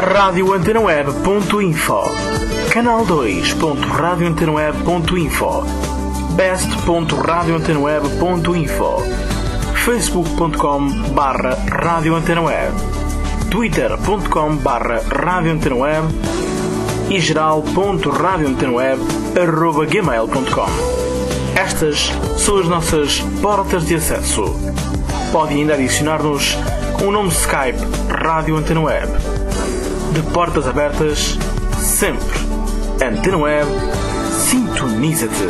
radioantenaweb.info, canal 2.radioantenaweb.info, best.radioantenaweb.info, facebook.com/radioantenaweb, twitter.com/radioantenaweb e geral.radioantenaweb@gmail.com. Estas são as nossas portas de acesso. Pode ainda adicionar-nos com o nome Skype Rádio Antena Web. De portas abertas, sempre. Antena Web, sintoniza-te.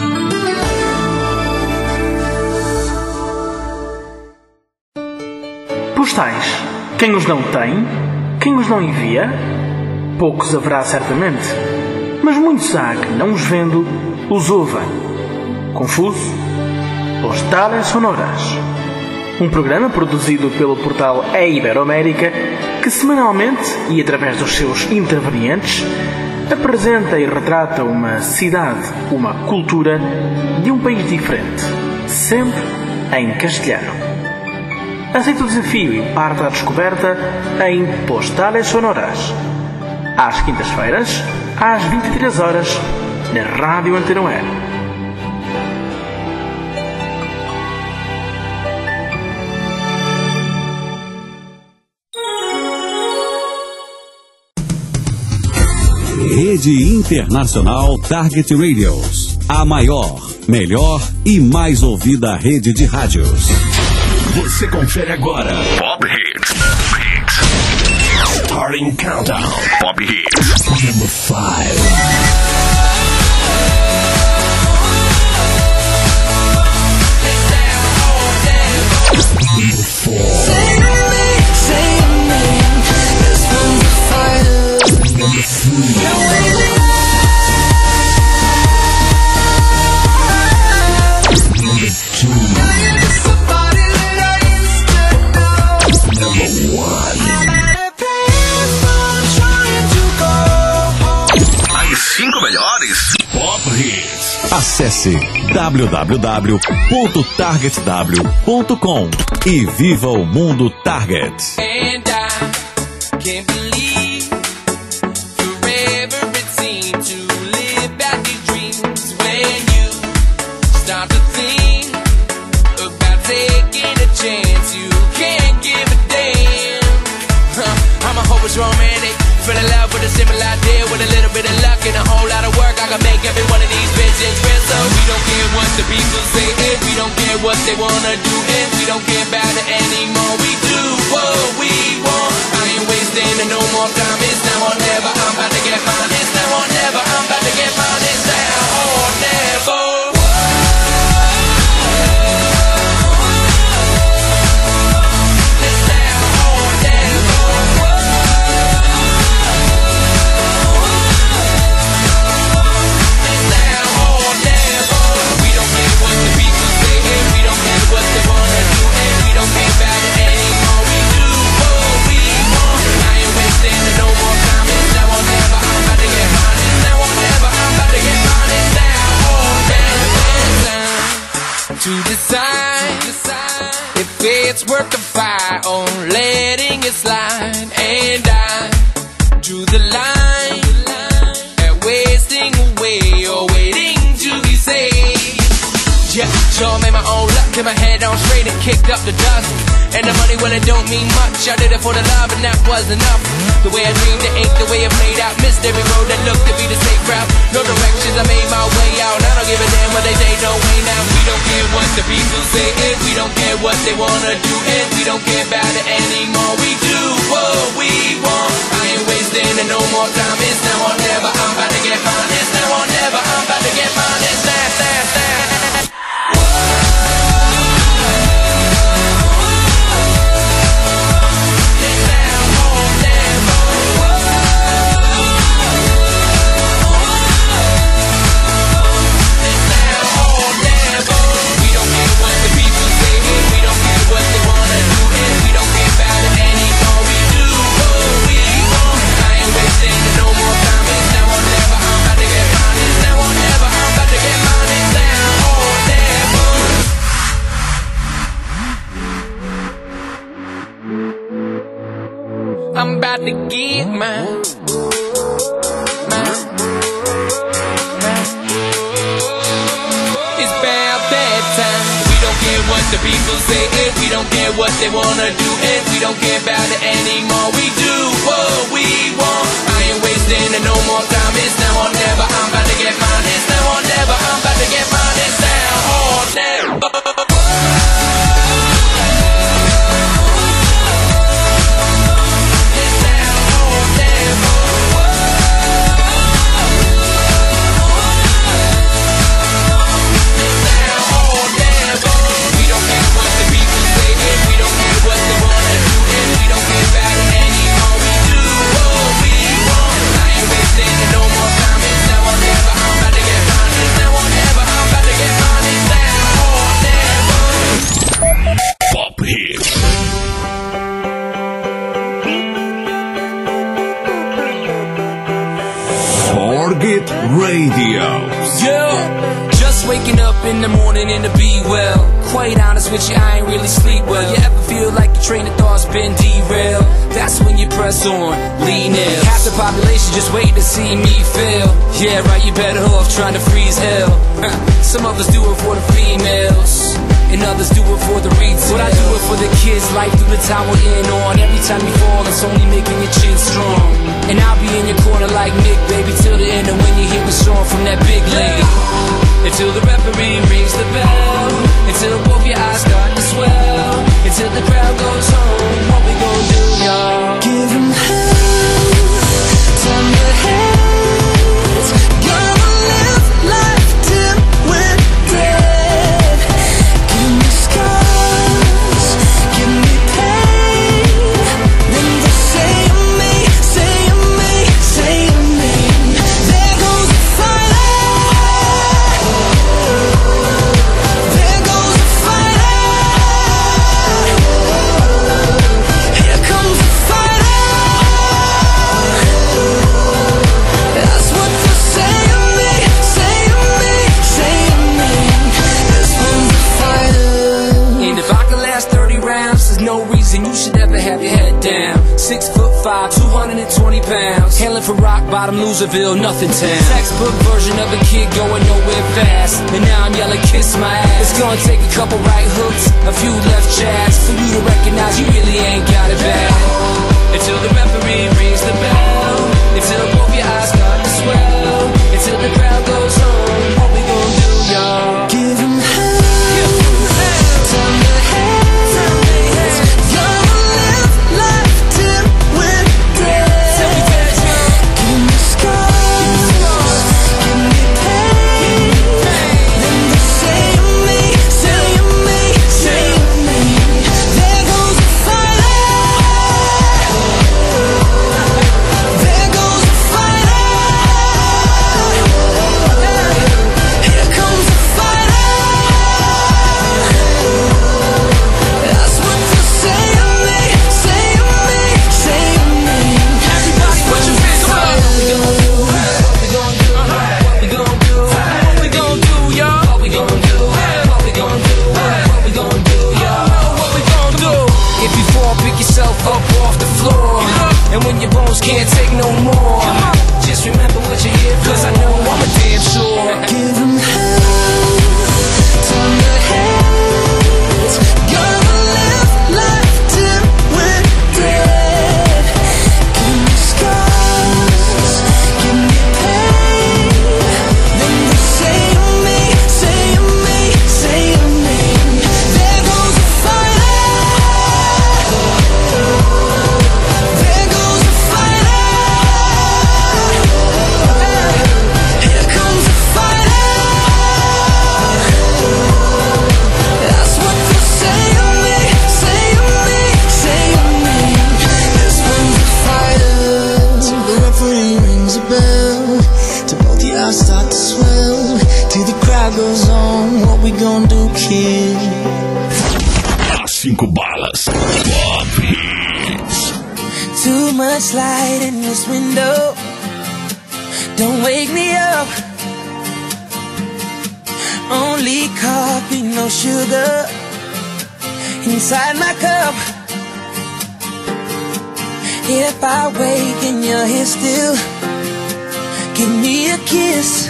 Postais. Quem os não tem? Quem os não envia? Poucos haverá certamente, mas muitos há que, não os vendo, os ouvem. Confuso? Postales Sonoras. Um programa produzido pelo portal A Iberoamérica que semanalmente, e através dos seus intervenientes, apresenta e retrata uma cidade, uma cultura de um país diferente, sempre em castelhano. Aceita o desafio e parte à descoberta em Postales Sonoras. Às quintas-feiras, às 23 horas, na Rádio Antena Web. Rede Internacional Target Radios. A maior, melhor e mais ouvida rede de rádios. Você confere agora. Pop Hits. Starting Countdown. Pop Hits. Number 5. Number 4. Number 3. Number 2. Number 1. As 5 melhores Pop Hits. Acesse www.targetw.com e viva o mundo Target. And I can't believe forever it seemed to live out your dreams when you start to think about taking a chance. You can't give a damn. I'm a hopeless romantic, fell in love with a simple idea. With a little bit of luck and a whole lot of work, I can make every one of these visions real. So we don't care what the people say, and we don't care what they wanna do, and we don't care about it anymore. We do what we want. I ain't wasting no more time. It's now or never. I'm about to get mine. It's now or never. I'm about to get mine. It's now or never. It's now or never. It's now or never. We don't care what the people say, and we don't care what they wanna do, and we don't care about it anymore. We do what we want. I ain't wasting no more time. It's now or never. I'm about to get mine. It's now or never. I'm about to get mine. It's now or never. To decide if it's worth the fight on letting it slide, and I drew the line at wasting away or waiting to be saved. Yeah, sure made my own luck, till my head on straight and kicked up the dust. And the money, well, it don't mean much. I did it for the love and that was enough. The way I dreamed, it ain't the way it played out. Missed every road that looked to be the safe route. No directions, I made my way out. I don't give a damn what they say, no way now. We don't care what the people say, and we don't care what they wanna do, and we don't care about it anymore. We do what we want. I ain't wasting no more time. It's now or never. I'm about to get mine. It's now or never. I'm about to get mine. It's now. No more time, it's now or never. I'm about to get mine. It's now or never. I'm about to get mine. It's now. I'm about to get mine. It's about that time. We don't care what the people say, and we don't care what they wanna do, and we don't care about it anymore. We do what we want. I ain't wasting no more time. It's now or never. I'm about to get mine. It's now or never. I'm about to get mine. It's now or never. Target Radio. Yeah, just waking up in the morning and to be well. Quite honest with you, I ain't really sleep well. You ever feel like your train of thought's been derailed? That's when you press on, lean in. Half the population just wait to see me fail. Yeah, right, you better off trying to freeze hell. Some of us do it for the females, and others do it for the retail. But I do it for the kids, life through the tower in on. Every time you fall, it's only making your chin strong. And I'll be in your corner like Nick, baby, till the end of when you hear a song from that big league. Until the referee rings the bell, until both your eyes start to swell, until the crowd goes home. What we gon' do, y'all? Give 'em hell, turn your heads. Gonna live life till we're dead. Give me scars, give me pain. Then they say of me, say of me, say of me. There goes the fighter. There goes the fighter. Here comes the fighter. That's what they say of me, say of me, say of me. This one's the fighter. And if I can last 30 rounds, there's no reason you should ever have your head down. 6'5", 220 pounds. Hailing from rock bottom, Loserville, nothing town. Textbook version of a kid going nowhere fast. And now I'm yelling, kiss my ass. It's gonna take a couple right hooks, a few left jabs, for you to recognize you really ain't got it bad. Until the referee rings the bell, until both your eyes start to swell, until the crowd goes home. What we gon' do, y'all? Give 'em hell, turn your heads. Gonna live life till we're dead. Give me scars, give me pain. Then they say of me, say of me, say of me. There goes the fighter. There goes the fighter. Here comes the fighter. That's what they say of me, say of me, say of me. Everybody put your hands up. What we gon' do? What we gon' do? What we gon' do? What we gon' do, y'all? What we gon' do? What we gon' do? What we gon' do, y'all? What we gon' do? If you fall, pick yourself up off the floor. And when your bones can't take no more, just remember what you're here for, 'cause I know I'm a damn sure. Give 'em hell, turn your heads. Gonna live life till we're dead. Give me scars, give me pain. Then they say of me, say of me, say of me. There goes the fighter. There goes the fighter. Here comes the fighter. That's what they say of me, say of me, say of me. This one's the fighter. Till the referee rings a bell, till both the eyes start to swell, till the crowd goes on. What we gon' do, kid? As 5 balas. Pop Hits. Too much light in this window, don't wake me up. Only coffee, no sugar inside my cup. If I wake and you're here still, give me a kiss.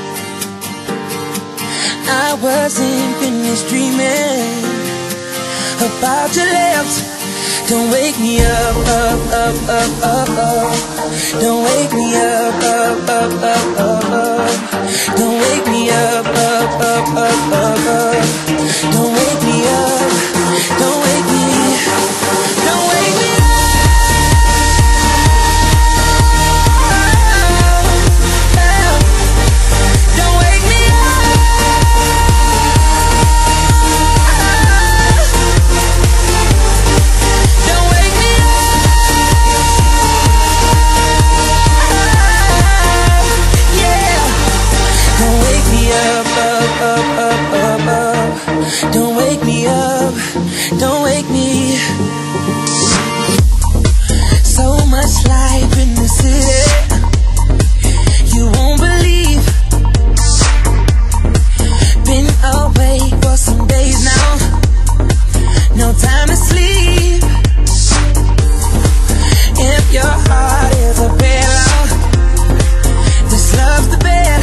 I wasn't finished dreaming about your lips. Don't wake me up, up, up, up, up, up. Don't wake me up, up, up, up, up, up. Don't wake me up, up, up, up, up, up. Don't wake me up, don't wake me, don't wake me up. Don't wake me up, don't wake me. So much life in the city, you won't believe. Been awake for some days now, no time to sleep. If your heart is a pillow, this love's the bed.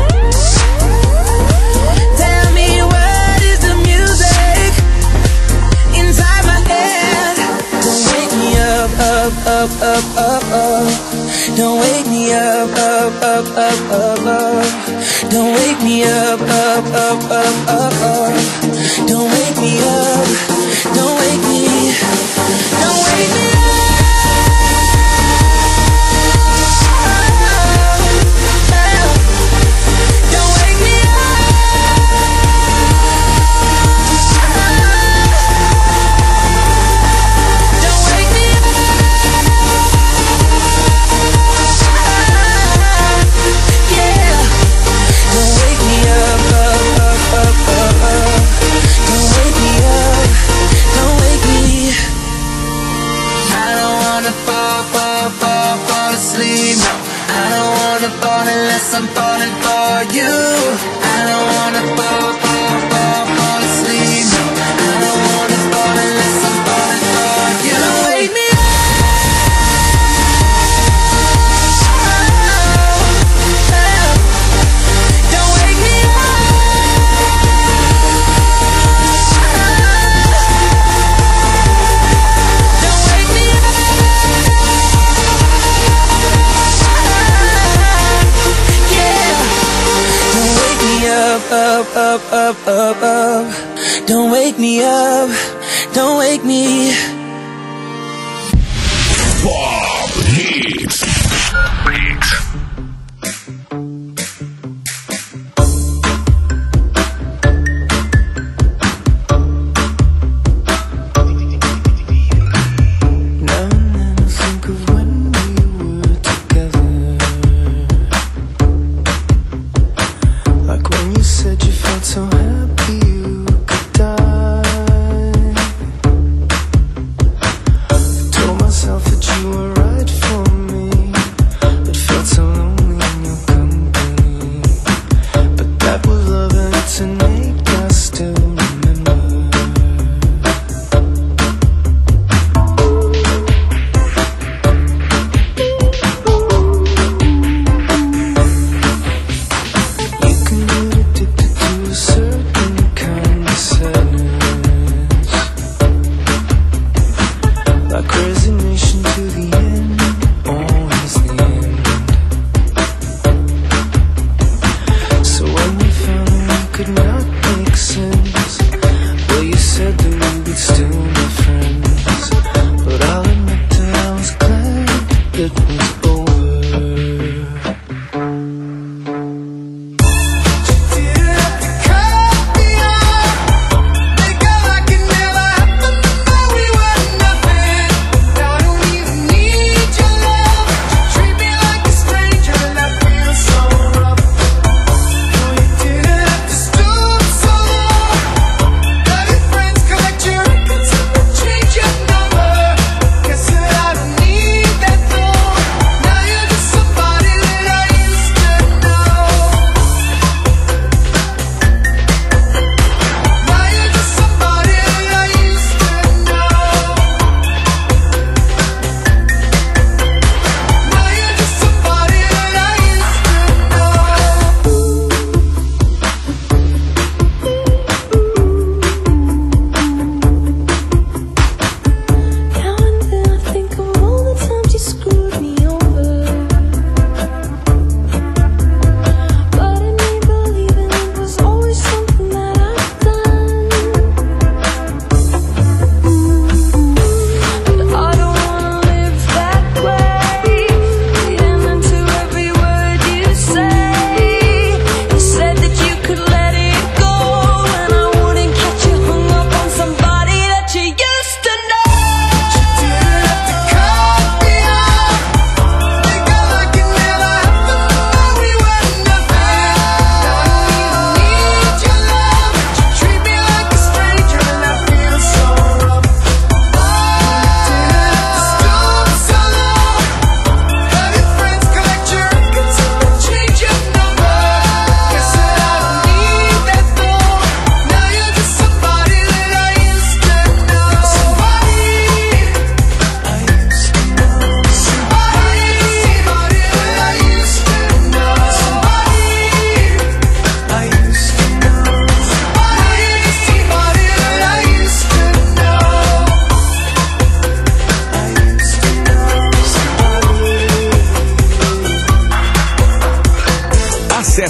Up, up, up, up. Don't wake me up, up, up, up, up, up. Don't wake me up, up, up, up, up, up. Don't wake me up, don't wake me, don't wake me up. Unless I'm falling for you, I don't wanna fall asleep. No, I don't wanna fall unless I'm falling for you. Don't wake me up. Don't wake me up. Don't wake me up. Up, up, up, up, up. Don't wake me up, don't wake me. Pop Hits. So happy you could die.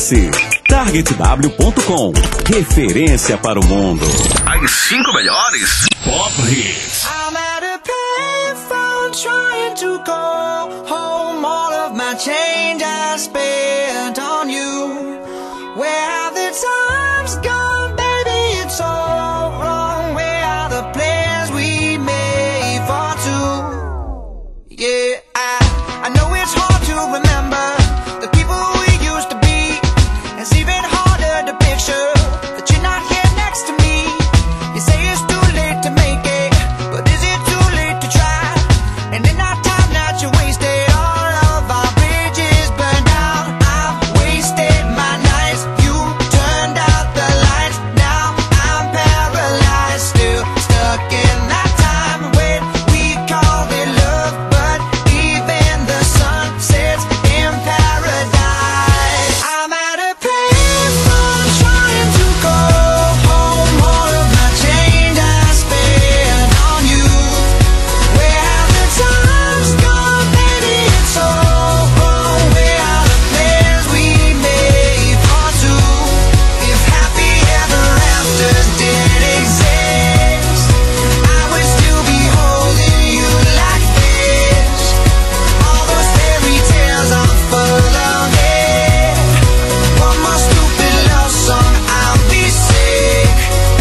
Acesse targetw.com. Referência para o mundo. As 5 melhores Pop Hits. I'm at a payphone trying to call home. All of my change I spent on you. Where have the times gone, baby? It's all wrong. Where are the plans we made for two? Yeah, I know it's hard to remember the people we used to be. It's even harder to picture that you're not here next to me. You say it's too late to make it, but is it too late to try? And in our time that you wasted, all of our bridges burned out. I've wasted my nights, you turned out the lights. Now I'm paralyzed, still stuck in that time when we called it love. But even the sun sets in paradise. I'm at a payphone trying to call home. All of my change I spent on you. Where have the times gone, baby? It's all wrong. Where are the plans we made for two? If happy ever afters did exist, I would still be holding you like this. All those fairy tales are full of it. One more stupid love song, I'll be sick.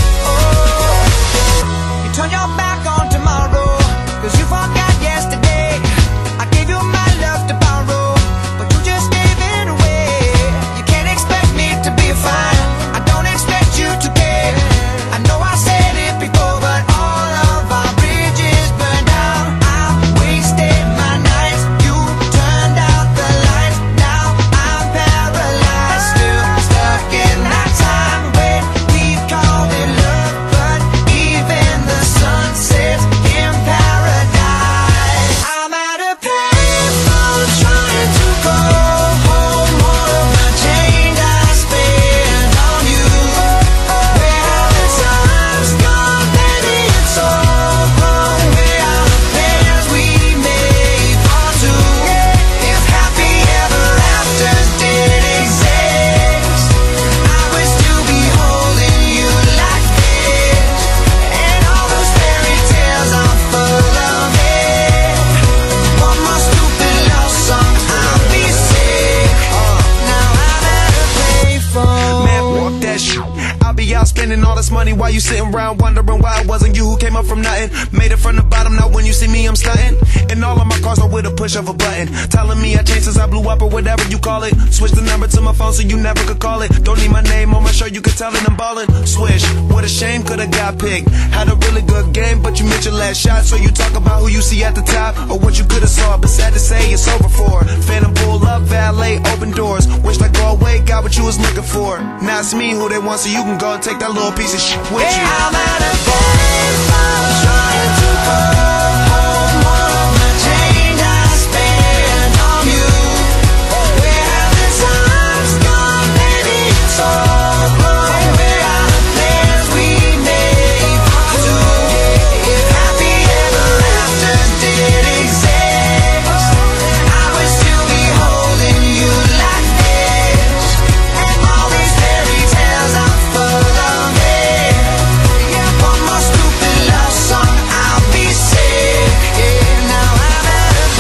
Oh, you turn your back on tomorrow, 'cause you forgot yesterday. I gave you my love to borrow, but you just gave it away. You can't expect me to be fine, I don't expect you to care. I know I said it before, but all of our bridges burned out. I've wasted my nights, you turned out the lights. Now I'm paralyzed, still stuck in that time when we called it love. But even the sun sets in paradise. I'm at a payphone trying to call home. All of my change I spent on you. Where have the times gone, baby? It's all wrong. Where are the plans we made for two? If happy ever afters did exist, I would still be holding you like this. And all those fairy tales are full of it. One more stupid love song, I'll be sick. Now I'm at a payphone. Man, walk that shit. I'll be out spending all this money while you sitting around wondering why it wasn't you who came up from nothing. Made it from the bottom, now when you see me I'm stunting. And all of my cars are with a push of a button. Telling me I changed since I blew up or whatever you call it. Switch the number to my phone so you never could call it. Don't need my name on my shirt, you could tell it I'm ballin'. Swish, what a shame, could've got picked. Had a really good game, but you missed your last shot. So you talk about who you see at the top or what you could've saw. But sad to say it's over for. Phantom pull up, valet, open doors. Wish I go away, got what you was looking for. Now it's me who they want, so you can go and take that little piece of shit with you. I'm at a payphone trying to call home. All of my change I spent on you. Where have the times gone, baby? It's all wrong. Where are the plans we made for two? If happy ever afters did exist, I would still be holding you like this. And all these fairy tales are full of it. Yeah, one more stupid love song, I'll be sick. Yeah, now I'm at a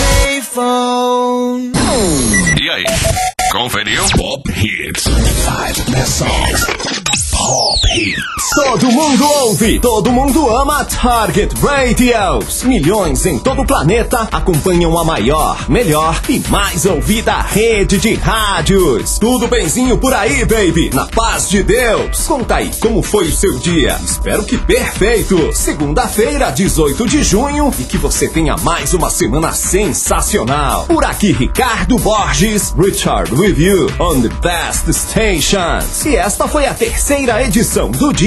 payphone. E aí, conferiu? Pop Hits. 5 best songs. Pop Hits. Todo mundo ouve, todo mundo ama Target Radios. Milhões em todo o planeta acompanham a maior, melhor e mais ouvida rede de rádios. Tudo benzinho por aí, baby? Na paz de Deus. Conta aí, como foi o seu dia? Espero que perfeito. Segunda-feira, 18 de junho, e que você tenha mais uma semana sensacional. Por aqui, Ricardo Borges, Richard with you on the best stations. E esta foi a terceira edição do Dia do Pop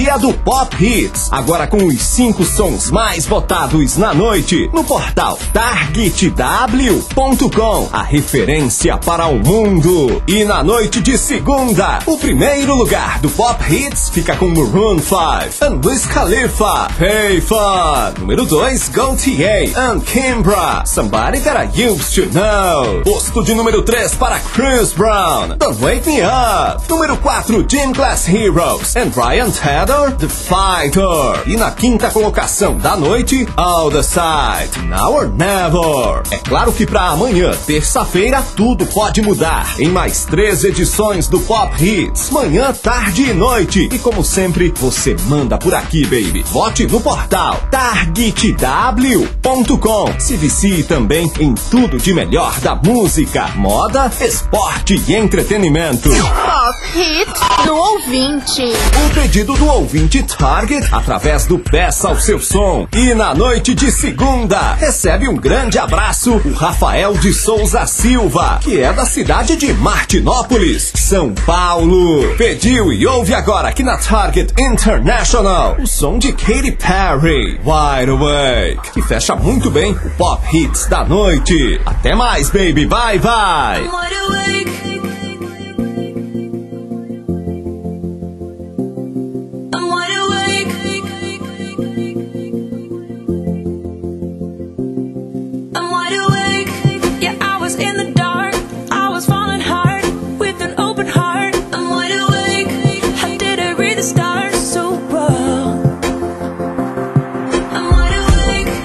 Pop Hits, agora com os 5 sons mais votados na noite, no portal targetw.com, a referência para o mundo. E na noite de segunda, o primeiro lugar do Pop Hits fica com Maroon 5 and Wiz Khalifa, Hey Fun. Número 2, GOTA and Kimbra, Somebody That I Used To Know. Posto de número 3 para Chris Brown, Don't Wake Me Up. Número 4, Gym Class Heroes and Ryan Tedder, The Fighter. E na quinta colocação da noite, All The Side, Now or Never. É claro que pra amanhã, terça-feira, tudo pode mudar. Em mais 3 edições do Pop Hits, manhã, tarde e noite. E como sempre, você manda por aqui, baby. Vote no portal targetw.com. Se vicie também em tudo de melhor da música, moda, esporte e entretenimento. Pop Hit do ouvinte. O pedido do ouvinte Target através do Peça ao Seu Som. E na noite de segunda, recebe um grande abraço o Rafael de Souza Silva, que é da cidade de Martinópolis, São Paulo. Pediu e ouve agora aqui na Target International o som de Katy Perry, Wide Awake, que fecha muito bem o Pop Hits da noite. Até mais, baby, bye bye.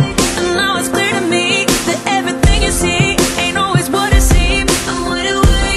Awake,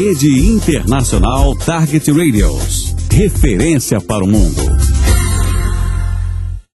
Rede Internacional Target Radios. Referência para o mundo.